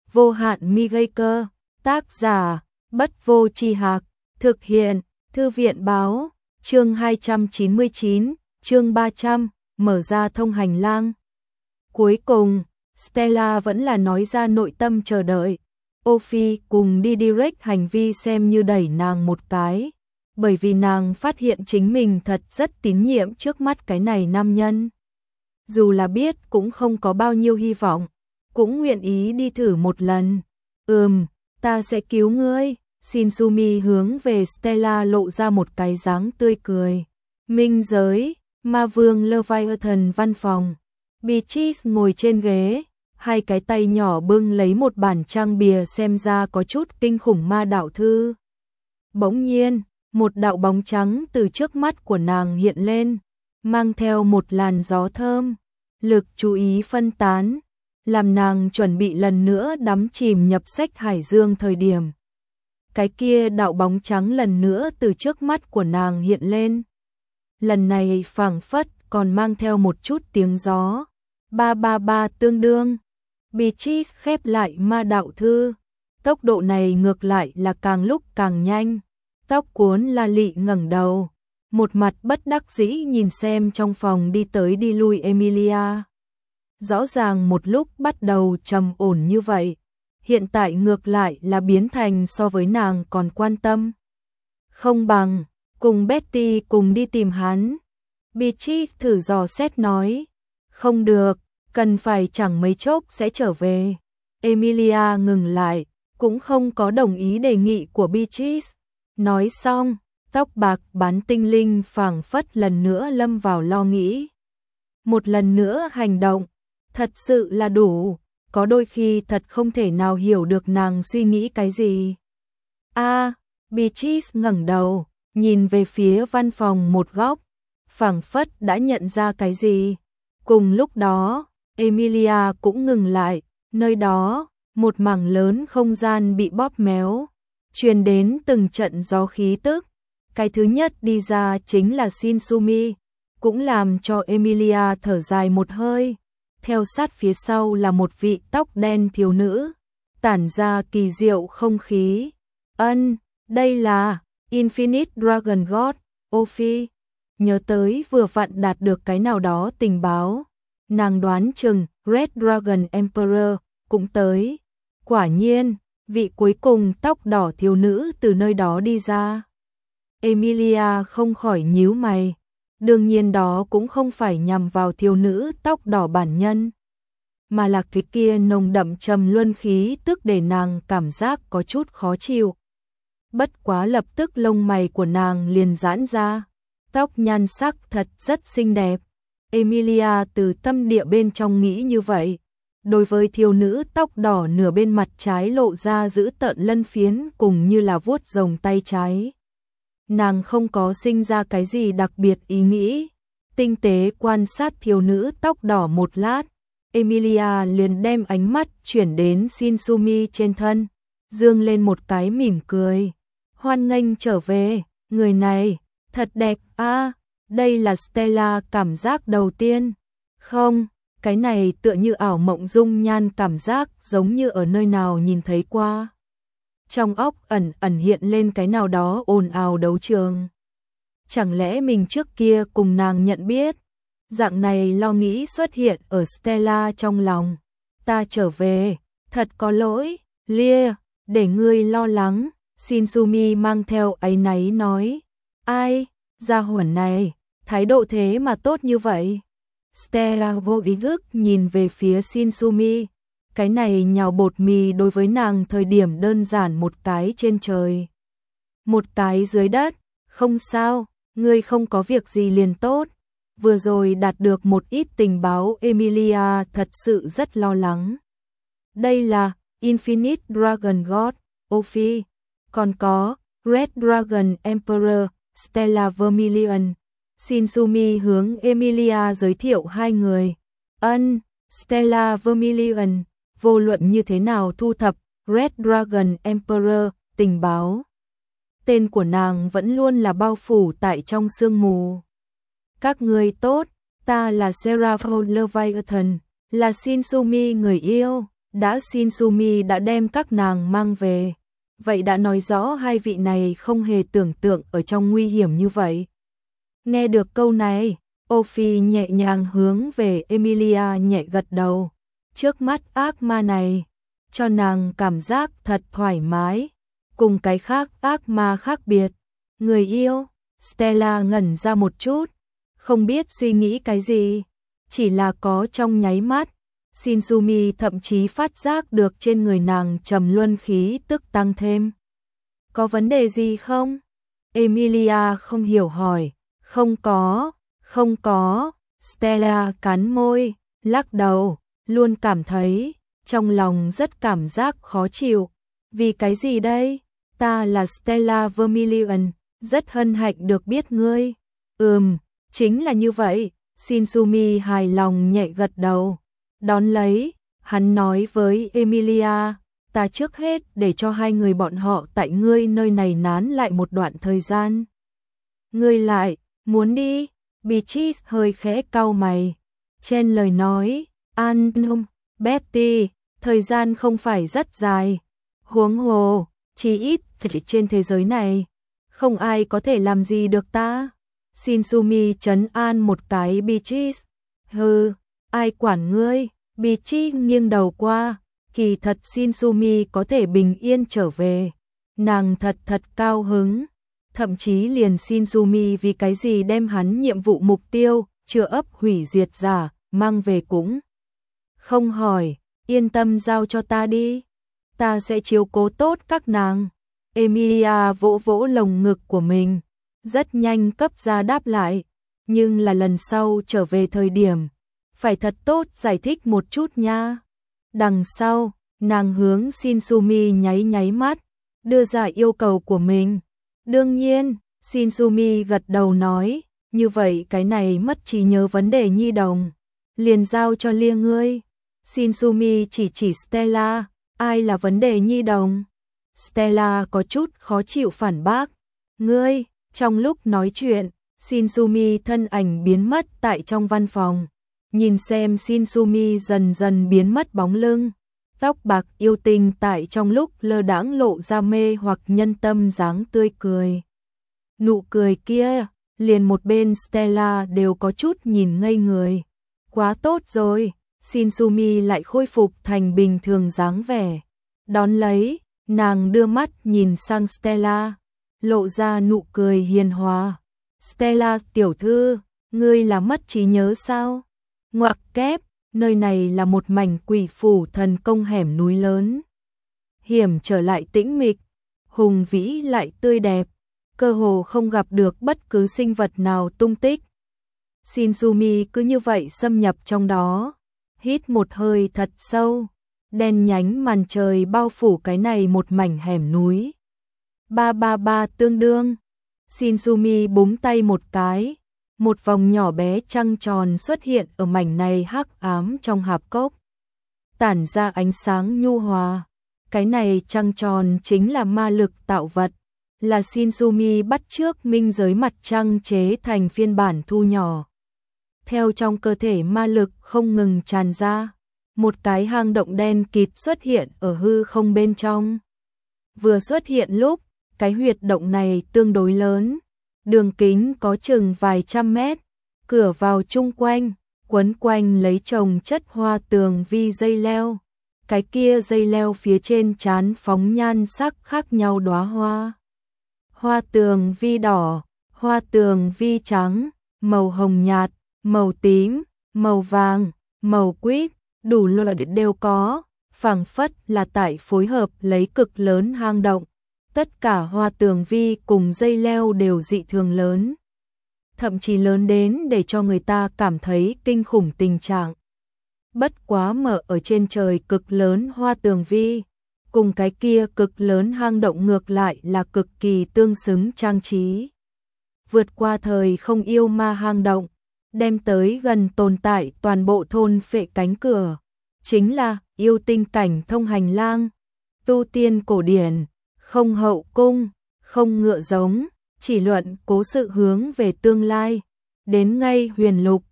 Vô hạn mi gây cơ. Tác giả Bất Vô Tri Hạc. Thực hiện Thư viện báo. Chương 299, chương 300, mở ra thông hành lang. Cuối cùng, Stella vẫn là nói ra nội tâm chờ đợi. Ophi cùng đi direct hành vi xem như đẩy nàng một cái, bởi vì nàng phát hiện chính mình thật rất tín nhiệm trước mắt cái này nam nhân. Dù là biết cũng không có bao nhiêu hy vọng, cũng nguyện ý đi thử một lần. Ta sẽ cứu ngươi. Shinsumi hướng về Stella lộ ra một cái dáng tươi cười. Minh giới, ma vương Leviathan văn phòng. Beatrice ngồi trên ghế, hai cái tay nhỏ bưng lấy một bản trang bìa xem ra có chút kinh khủng ma đạo thư. Bỗng nhiên, một đạo bóng trắng từ trước mắt của nàng hiện lên, mang theo một làn gió thơm, lực chú ý phân tán, làm nàng chuẩn bị lần nữa đắm chìm nhập sách hải dương thời điểm. Cái kia đạo bóng trắng lần nữa từ trước mắt của nàng hiện lên. Lần này phảng phất còn mang theo một chút tiếng gió. 333 tương đương. Beatrice khép lại ma đạo thư. Tốc độ này ngược lại là càng lúc càng nhanh. Tóc cuốn La Lị ngẩng đầu, một mặt bất đắc dĩ nhìn xem trong phòng đi tới đi lui Emilia. Rõ ràng một lúc bắt đầu trầm ổn như vậy, hiện tại ngược lại là biến thành so với nàng còn quan tâm. Không bằng, cùng Betty cùng đi tìm hắn. Beatrice thử dò xét nói. Không được, cần phải chẳng mấy chốc sẽ trở về. Emilia ngừng lại, cũng không có đồng ý đề nghị của Beatrice. Nói xong, tóc bạc bán tinh linh phảng phất lần nữa lâm vào lo nghĩ. Một lần nữa hành động, thật sự là đủ, có đôi khi thật không thể nào hiểu được nàng suy nghĩ cái gì. Beatrice ngẩng đầu, nhìn về phía văn phòng một góc, phảng phất đã nhận ra cái gì. Cùng lúc đó, Emilia cũng ngừng lại, nơi đó, một mảng lớn không gian bị bóp méo, truyền đến từng trận gió khí tức. Cái thứ nhất đi ra chính là Shinsumi, cũng làm cho Emilia thở dài một hơi. Theo sát phía sau là một vị tóc đen thiếu nữ, tản ra kỳ diệu không khí. Đây là Infinite Dragon God, Ophi. Nhớ tới vừa vặn đạt được cái nào đó tình báo, nàng đoán chừng Red Dragon Emperor cũng tới. Quả nhiên, vị cuối cùng tóc đỏ thiếu nữ từ nơi đó đi ra. Emilia không khỏi nhíu mày. Đương nhiên đó cũng không phải nhằm vào thiếu nữ tóc đỏ bản nhân, mà là cái kia nồng đậm trầm luân khí tức để nàng cảm giác có chút khó chịu. Bất quá lập tức lông mày của nàng liền giãn ra, tóc nhan sắc thật rất xinh đẹp. Emilia từ tâm địa bên trong nghĩ như vậy. Đối với thiếu nữ tóc đỏ nửa bên mặt trái lộ ra giữ tợn lân phiến cùng như là vuốt rồng tay trái, nàng không có sinh ra cái gì đặc biệt ý nghĩ. Tinh tế quan sát thiếu nữ tóc đỏ một lát, Emilia liền đem ánh mắt chuyển đến Shinsumi trên thân, dương lên một cái mỉm cười. Hoan nghênh trở về, người này, thật đẹp đây là Stella cảm giác đầu tiên. Không, cái này tựa như ảo mộng dung nhan cảm giác giống như ở nơi nào nhìn thấy qua. Trong óc ẩn ẩn hiện lên cái nào đó ồn ào đấu trường. Chẳng lẽ mình trước kia cùng nàng nhận biết? Dạng này lo nghĩ xuất hiện ở Stella trong lòng. Ta trở về, thật có lỗi, Lia, để ngươi lo lắng. Shinsumi mang theo áy náy nói. Ai, gia hỏa này, thái độ thế mà tốt như vậy. Stella vô ý thức nhìn về phía Shinsumi. Cái này nhào bột mì đối với nàng thời điểm đơn giản một cái trên trời, một cái dưới đất. Không sao, ngươi không có việc gì liền tốt. Vừa rồi đạt được một ít tình báo, Emilia thật sự rất lo lắng. Đây là Infinite Dragon God, Ophi. Còn có Red Dragon Emperor, Stella Vermilion. Shinsumi hướng Emilia giới thiệu hai người. Stella Vermilion, vô luận như thế nào thu thập Red Dragon Emperor tình báo, tên của nàng vẫn luôn là bao phủ tại trong sương mù. Các người tốt, ta là Seraph Leviathan, là Shinsumi người yêu. đã Shinsumi đã đem các nàng mang về, vậy đã nói rõ hai vị này không hề tưởng tượng ở trong nguy hiểm như vậy. Nghe được câu này, Ophi nhẹ nhàng hướng về Emilia nhẹ gật đầu. Trước mắt ác ma này, cho nàng cảm giác thật thoải mái, cùng cái khác ác ma khác biệt. Người yêu, Stella ngẩn ra một chút, không biết suy nghĩ cái gì, chỉ là có trong nháy mắt, Shinsumi thậm chí phát giác được trên người nàng trầm luân khí tức tăng thêm. Có vấn đề gì không? Emilia không hiểu hỏi. Không có, Stella cắn môi, lắc đầu, luôn cảm thấy trong lòng rất cảm giác khó chịu. Vì cái gì đây? Ta là Stella Vermilion, rất hân hạnh được biết ngươi. Chính là như vậy, Shinsumi hài lòng nhẹ gật đầu. Đón lấy, hắn nói với Emilia, ta trước hết để cho hai người bọn họ tại ngươi nơi này nán lại một đoạn thời gian. Ngươi lại, muốn đi? Beatrice hơi khẽ cau mày. Trên lời nói, Betty, thời gian không phải rất dài. Huống hồ, chỉ ít trên thế giới này, không ai có thể làm gì được ta. Shinsumi trấn an một cái Beatrice. Hừ, ai quản ngươi? Beatrice nghiêng đầu qua, kỳ thật Shinsumi có thể bình yên trở về. Nàng thật cao hứng. Thậm chí liền Shinsumi vì cái gì đem hắn nhiệm vụ mục tiêu, chữa ấp hủy diệt giả, mang về cũng không hỏi, yên tâm giao cho ta đi. Ta sẽ chiếu cố tốt các nàng. Emilia vỗ vỗ lồng ngực của mình, rất nhanh cấp ra đáp lại, nhưng là lần sau trở về thời điểm, phải thật tốt giải thích một chút nha. Đằng sau, nàng hướng Shinsumi nháy mắt, đưa ra yêu cầu của mình. Đương nhiên, Shinsumi gật đầu nói, như vậy cái này mất trí nhớ vấn đề nhi đồng, liền giao cho Lia ngươi. Shinsumi chỉ Stella, ai là vấn đề nhi đồng? Stella có chút khó chịu phản bác. Ngươi, trong lúc nói chuyện, Shinsumi thân ảnh biến mất tại trong văn phòng. Nhìn xem Shinsumi dần dần biến mất bóng lưng, tóc bạc yêu tinh tại trong lúc lơ đãng lộ ra mê hoặc nhân tâm dáng tươi cười. Nụ cười kia, liền một bên Stella đều có chút nhìn ngây người. Quá tốt rồi, Shinsumi lại khôi phục thành bình thường dáng vẻ. Đón lấy, nàng đưa mắt nhìn sang Stella, lộ ra nụ cười hiền hòa. Stella tiểu thư, ngươi là mất trí nhớ sao? Ngoặc kép, nơi này là một mảnh quỷ phủ thần công hẻm núi lớn. Hiểm trở lại tĩnh mịch, hùng vĩ lại tươi đẹp, cơ hồ không gặp được bất cứ sinh vật nào tung tích. Shinsumi cứ như vậy xâm nhập trong đó, hít một hơi thật sâu, đen nhánh màn trời bao phủ cái này một mảnh hẻm núi. 333 tương đương, Shinsumi búng tay một cái, một vòng nhỏ bé trăng tròn xuất hiện ở mảnh này hắc ám trong hạp cốc, tản ra ánh sáng nhu hòa. Cái này trăng tròn chính là ma lực tạo vật, là Shinsumi bắt chước minh giới mặt trăng chế thành phiên bản thu nhỏ. Theo trong cơ thể ma lực không ngừng tràn ra, một cái hang động đen kịt xuất hiện ở hư không bên trong. Vừa xuất hiện lúc, cái huyệt động này tương đối lớn, đường kính có chừng vài trăm mét, cửa vào chung quanh, quấn quanh lấy chồng chất hoa tường vi dây leo. Cái kia dây leo phía trên trán phóng nhan sắc khác nhau đóa hoa. Hoa tường vi đỏ, hoa tường vi trắng, màu hồng nhạt, màu tím, màu vàng, màu quýt, đủ loại đều có, phảng phất là tại phối hợp lấy cực lớn hang động. Tất cả hoa tường vi cùng dây leo đều dị thường lớn, thậm chí lớn đến để cho người ta cảm thấy kinh khủng tình trạng. Bất quá mở ở trên trời cực lớn hoa tường vi, cùng cái kia cực lớn hang động ngược lại là cực kỳ tương xứng trang trí. Vượt qua thời không yêu ma hang động, đem tới gần tồn tại toàn bộ thôn phệ cánh cửa, chính là yêu tinh cảnh thông hành lang, tu tiên cổ điển, không hậu cung, không ngựa giống, chỉ luận cố sự hướng về tương lai, đến ngay huyền lục,